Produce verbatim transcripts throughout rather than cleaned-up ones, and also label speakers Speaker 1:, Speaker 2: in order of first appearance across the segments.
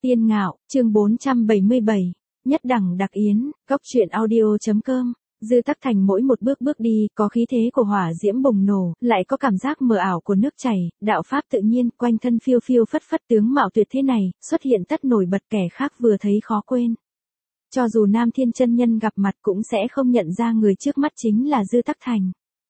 Speaker 1: Tiên Ngạo, chương bốn trăm bảy mươi bảy, Nhất Đẳng Đặc Yến, Góc truyện audio.com. Dư Tắc Thành mỗi một bước bước đi, có khí thế của hỏa diễm bùng nổ, lại có cảm giác mờ ảo của nước chảy, đạo pháp tự nhiên, quanh thân phiêu phiêu phất phất, tướng mạo tuyệt thế này, xuất hiện tất nổi bật, kẻ khác vừa thấy khó quên. Cho dù Nam Thiên chân nhân gặp mặt cũng sẽ không nhận ra người trước mắt chính là Dư Tắc Thành.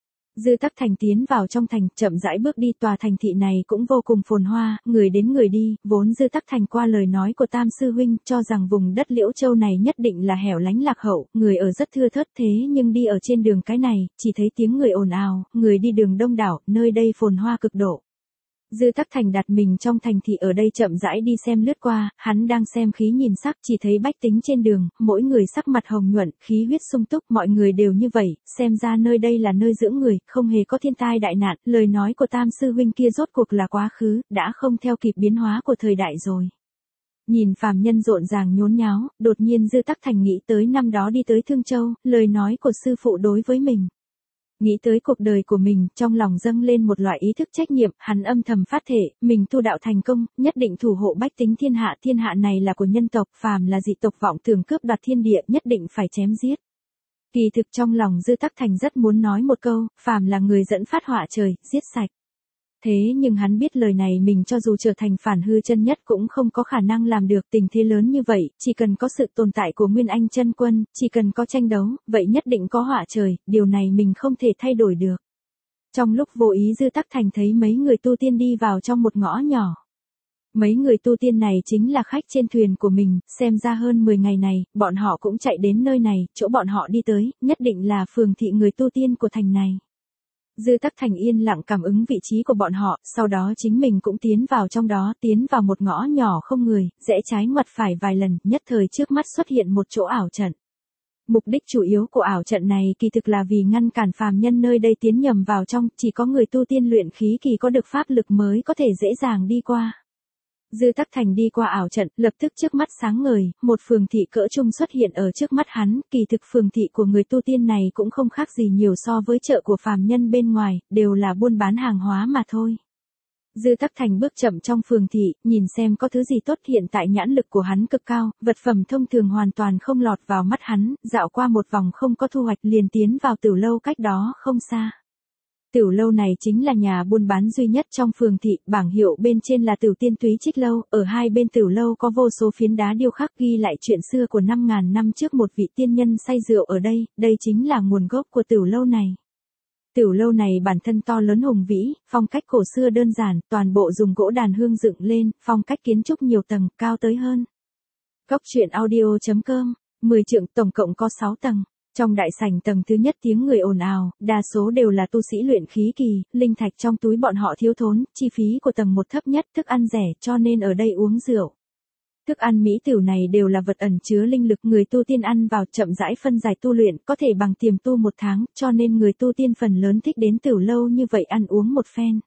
Speaker 1: Dư Tắc Thành tiến vào trong thành, chậm rãi bước đi, tòa thành thị này cũng vô cùng phồn hoa, người đến người đi, vốn Dư Tắc Thành qua lời nói của Tam Sư Huynh, cho rằng vùng đất Liễu Châu này nhất định là hẻo lánh lạc hậu, người ở rất thưa thớt, thế nhưng đi ở trên đường cái này, chỉ thấy tiếng người ồn ào, người đi đường đông đảo, nơi đây phồn hoa cực độ. Dư Tắc Thành đặt mình trong thành thị ở đây chậm rãi đi xem lướt qua, hắn đang xem khí nhìn sắc, chỉ thấy bách tính trên đường, mỗi người sắc mặt hồng nhuận, khí huyết sung túc, mọi người đều như vậy, xem ra nơi đây là nơi dưỡng người, không hề có thiên tai đại nạn, lời nói của Tam Sư Huynh kia rốt cuộc là quá khứ, đã không theo kịp biến hóa của thời đại rồi. Nhìn phàm nhân rộn ràng nhốn nháo, đột nhiên Dư Tắc Thành nghĩ tới năm đó đi tới Thương Châu, lời nói của sư phụ đối với mình. Nghĩ tới cuộc đời của mình, trong lòng dâng lên một loại ý thức trách nhiệm, hắn âm thầm phát thể, mình tu đạo thành công, nhất định thủ hộ bách tính thiên hạ, thiên hạ này là của nhân tộc, phàm là dị tộc vọng tưởng cướp đoạt thiên địa, nhất định phải chém giết. Kỳ thực trong lòng Dư Tắc Thành rất muốn nói một câu, phàm là người dẫn phát họa trời, giết sạch. Thế nhưng hắn biết lời này mình cho dù trở thành phản hư chân nhất cũng không có khả năng làm được, tình thế lớn như vậy, chỉ cần có sự tồn tại của Nguyên Anh chân quân, chỉ cần có tranh đấu, vậy nhất định có họa trời, điều này mình không thể thay đổi được. Trong lúc vô ý Dư Tắc Thành thấy mấy người tu tiên đi vào trong một ngõ nhỏ. Mấy người tu tiên này chính là khách trên thuyền của mình, xem ra hơn mười ngày này, bọn họ cũng chạy đến nơi này, chỗ bọn họ đi tới, nhất định là phường thị người tu tiên của thành này. Dư Tắc Thành yên lặng cảm ứng vị trí của bọn họ, sau đó chính mình cũng tiến vào trong đó, tiến vào một ngõ nhỏ không người, rẽ trái ngoặt phải vài lần, nhất thời trước mắt xuất hiện một chỗ ảo trận. Mục đích chủ yếu của ảo trận này kỳ thực là vì ngăn cản phàm nhân nơi đây tiến nhầm vào trong, chỉ có người tu tiên luyện khí kỳ có được pháp lực mới có thể dễ dàng đi qua. Dư Tắc Thành đi qua ảo trận, lập tức trước mắt sáng ngời, một phường thị cỡ trung xuất hiện ở trước mắt hắn, kỳ thực phường thị của người tu tiên này cũng không khác gì nhiều so với chợ của phàm nhân bên ngoài, đều là buôn bán hàng hóa mà thôi. Dư Tắc Thành bước chậm trong phường thị, nhìn xem có thứ gì tốt, hiện tại nhãn lực của hắn cực cao, vật phẩm thông thường hoàn toàn không lọt vào mắt hắn, dạo qua một vòng không có thu hoạch liền tiến vào tiểu lâu cách đó không xa. Tiểu lâu này chính là nhà buôn bán duy nhất trong phường thị, bảng hiệu bên trên là Tiểu Tiên Túy Trích Lâu, ở hai bên tiểu lâu có vô số phiến đá điêu khắc ghi lại chuyện xưa của năm ngàn năm trước một vị tiên nhân say rượu ở đây, đây chính là nguồn gốc của tiểu lâu này. Tiểu lâu này bản thân to lớn hùng vĩ, phong cách cổ xưa đơn giản, toàn bộ dùng gỗ đàn hương dựng lên, phong cách kiến trúc nhiều tầng, cao tới hơn. Góc truyện audio.com, mười trượng, tổng cộng có sáu tầng. Trong đại sảnh tầng thứ nhất tiếng người ồn ào, đa số đều là tu sĩ luyện khí kỳ, linh thạch trong túi bọn họ thiếu thốn, chi phí của tầng một thấp nhất, thức ăn rẻ, cho nên ở đây uống rượu. Thức ăn mỹ tiểu này đều là vật ẩn chứa linh lực, người tu tiên ăn vào chậm rãi phân giải tu luyện, có thể bằng tiềm tu một tháng, cho nên người tu tiên phần lớn thích đến tiểu lâu như vậy ăn uống một phen.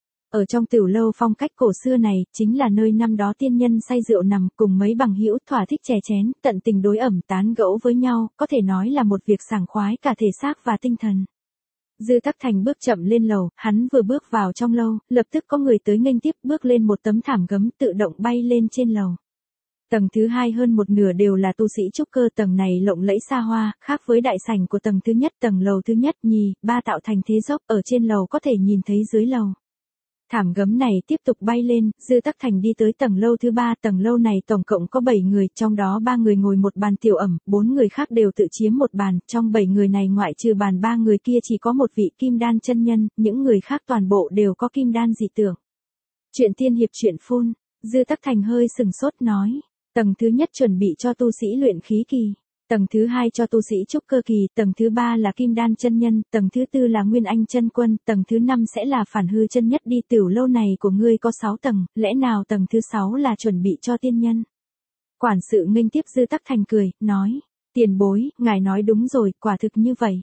Speaker 1: Ở trong tiểu lâu phong cách cổ xưa này, chính là nơi năm đó tiên nhân say rượu nằm cùng mấy bằng hữu thỏa thích chè chén, tận tình đối ẩm tán gẫu với nhau, có thể nói là một việc sảng khoái cả thể xác và tinh thần. Dư Tắc Thành bước chậm lên lầu, hắn vừa bước vào trong lâu, lập tức có người tới nghênh tiếp, bước lên một tấm thảm gấm tự động bay lên trên lầu. Tầng thứ hai hơn một nửa đều là tu sĩ trúc cơ, tầng này lộng lẫy xa hoa, khác với đại sảnh của tầng thứ nhất, tầng lầu thứ nhất, nhì, ba tạo thành thế dốc, ở trên lầu có thể nhìn thấy dưới lầu. Thảm gấm này tiếp tục bay lên, Dư Tắc Thành đi tới tầng lâu thứ ba, tầng lâu này tổng cộng có bảy người, trong đó ba người ngồi một bàn tiểu ẩm, bốn người khác đều tự chiếm một bàn, trong bảy người này ngoại trừ bàn ba người kia chỉ có một vị kim đan chân nhân, những người khác toàn bộ đều có kim đan dị tưởng. Chuyện tiên hiệp chuyện phun, Dư Tắc Thành hơi sừng sốt nói, tầng thứ nhất chuẩn bị cho tu sĩ luyện khí kỳ. Tầng thứ hai cho tu sĩ trúc cơ kỳ, tầng thứ ba là kim đan chân nhân, tầng thứ tư là nguyên anh chân quân, tầng thứ năm sẽ là phản hư chân nhất. Đi tiểu lâu này của ngươi có sáu tầng, lẽ nào tầng thứ sáu là chuẩn bị cho tiên nhân? Quản sự nghênh tiếp Dư Tắc Thành cười, nói, tiền bối, ngài nói đúng rồi, quả thực như vậy.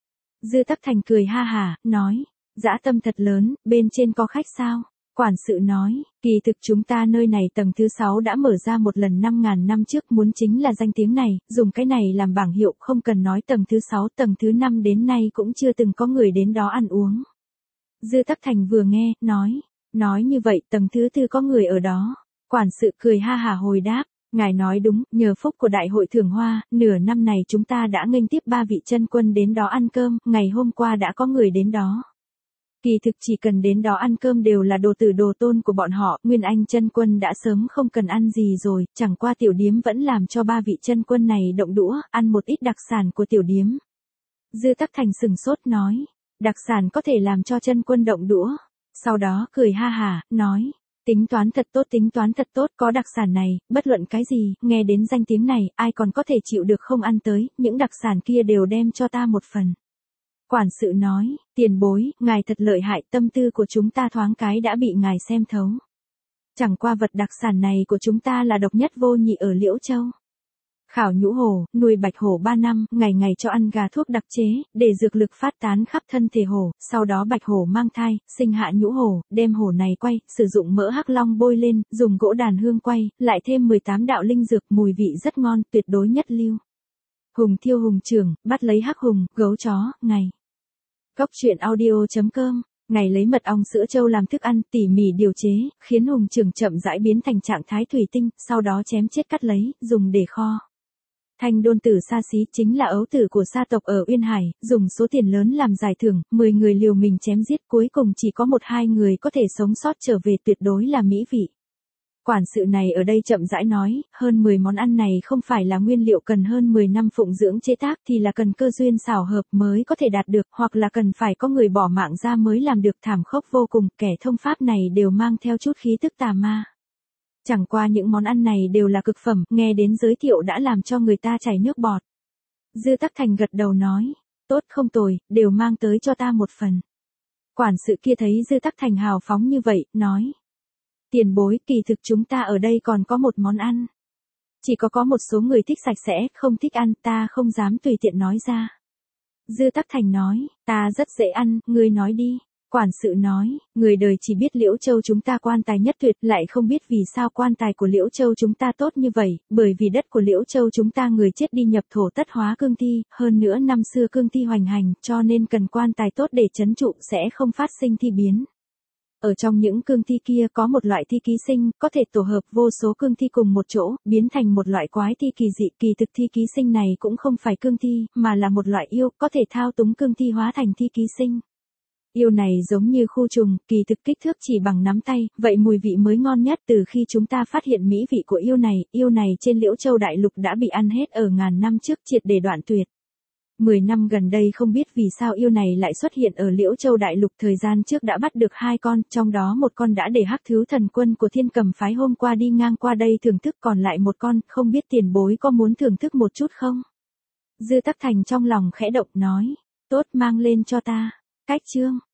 Speaker 1: Dư Tắc Thành cười ha hả, nói, dã tâm thật lớn, bên trên có khách sao? Quản sự nói, kỳ thực chúng ta nơi này tầng thứ sáu đã mở ra một lần năm ngàn năm trước, muốn chính là danh tiếng này, dùng cái này làm bảng hiệu, không cần nói tầng thứ sáu, tầng thứ năm đến nay cũng chưa từng có người đến đó ăn uống. Dư Tắc Thành vừa nghe, nói, nói như vậy tầng thứ tư có người ở đó. Quản sự cười ha hả hồi đáp, ngài nói đúng, nhờ phúc của đại hội thưởng hoa, nửa năm này chúng ta đã nghênh tiếp ba vị chân quân đến đó ăn cơm, ngày hôm qua đã có người đến đó. Kỳ thực chỉ cần đến đó ăn cơm đều là đồ tử đồ tôn của bọn họ, Nguyên Anh chân quân đã sớm không cần ăn gì rồi, chẳng qua tiểu điếm vẫn làm cho ba vị chân quân này động đũa, ăn một ít đặc sản của tiểu điếm. Dư Tắc Thành sừng sốt nói, đặc sản có thể làm cho chân quân động đũa, sau đó cười ha hả, nói, tính toán thật tốt tính toán thật tốt, có đặc sản này, bất luận cái gì, nghe đến danh tiếng này, ai còn có thể chịu được không ăn tới, những đặc sản kia đều đem cho ta một phần. Quản sự nói, tiền bối, ngài thật lợi hại, tâm tư của chúng ta thoáng cái đã bị ngài xem thấu. Chẳng qua vật đặc sản này của chúng ta là độc nhất vô nhị ở Liễu Châu. Khảo nhũ hổ, nuôi bạch hổ ba năm, ngày ngày cho ăn gà thuốc đặc chế, để dược lực phát tán khắp thân thể hổ, sau đó bạch hổ mang thai, sinh hạ nhũ hổ, đem hổ này quay, sử dụng mỡ hắc long bôi lên, dùng gỗ đàn hương quay, lại thêm mười tám đạo linh dược, mùi vị rất ngon, tuyệt đối nhất lưu. Hùng thiêu hùng trưởng, bắt lấy hắc hùng, gấu chó, ngày. Cốc truyện audio chấm com, ngày lấy mật ong sữa trâu làm thức ăn, tỉ mỉ điều chế, khiến hùng trưởng chậm rãi biến thành trạng thái thủy tinh, sau đó chém chết cắt lấy, dùng để kho. Thanh đôn tử Sa Xí chính là ấu tử của Sa tộc ở Uyên Hải, dùng số tiền lớn làm giải thưởng, mười người liều mình chém giết, cuối cùng chỉ có một hai người có thể sống sót trở về, tuyệt đối là mỹ vị. Quản sự này ở đây chậm rãi nói, hơn mười món ăn này không phải là nguyên liệu cần hơn mười năm phụng dưỡng chế tác thì là cần cơ duyên xảo hợp mới có thể đạt được, hoặc là cần phải có người bỏ mạng ra mới làm được, thảm khốc vô cùng, kẻ thông pháp này đều mang theo chút khí tức tà ma. Chẳng qua những món ăn này đều là cực phẩm, nghe đến giới thiệu đã làm cho người ta chảy nước bọt. Dư Tắc Thành gật đầu nói, tốt không tồi, đều mang tới cho ta một phần. Quản sự kia thấy Dư Tắc Thành hào phóng như vậy, nói. Tiền bối, kỳ thực chúng ta ở đây còn có một món ăn. Chỉ có có một số người thích sạch sẽ, không thích ăn, ta không dám tùy tiện nói ra. Dư Tắc Thành nói, ta rất dễ ăn, ngươi nói đi. Quản sự nói, người đời chỉ biết Liễu Châu chúng ta quan tài nhất tuyệt, lại không biết vì sao quan tài của Liễu Châu chúng ta tốt như vậy, bởi vì đất của Liễu Châu chúng ta người chết đi nhập thổ tất hóa cương thi, hơn nữa năm xưa cương thi hoành hành, cho nên cần quan tài tốt để trấn trụ, sẽ không phát sinh thi biến. Ở trong những cương thi kia có một loại thi ký sinh, có thể tổ hợp vô số cương thi cùng một chỗ, biến thành một loại quái thi kỳ dị. Kỳ thực thi ký sinh này cũng không phải cương thi, mà là một loại yêu, có thể thao túng cương thi hóa thành thi ký sinh. Yêu này giống như khu trùng, kỳ thực kích thước chỉ bằng nắm tay, vậy mùi vị mới ngon nhất. Từ khi chúng ta phát hiện mỹ vị của yêu này, yêu này trên Liễu Châu đại lục đã bị ăn hết ở ngàn năm trước, triệt để đoạn tuyệt. Mười năm gần đây không biết vì sao yêu này lại xuất hiện ở Liễu Châu đại lục, thời gian trước đã bắt được hai con, trong đó một con đã để Hắc Thứ Thần Quân của Thiên Cầm phái hôm qua đi ngang qua đây thưởng thức, còn lại một con, không biết tiền bối có muốn thưởng thức một chút không? Dư Tắc Thành trong lòng khẽ động nói, tốt, mang lên cho ta. Cách chương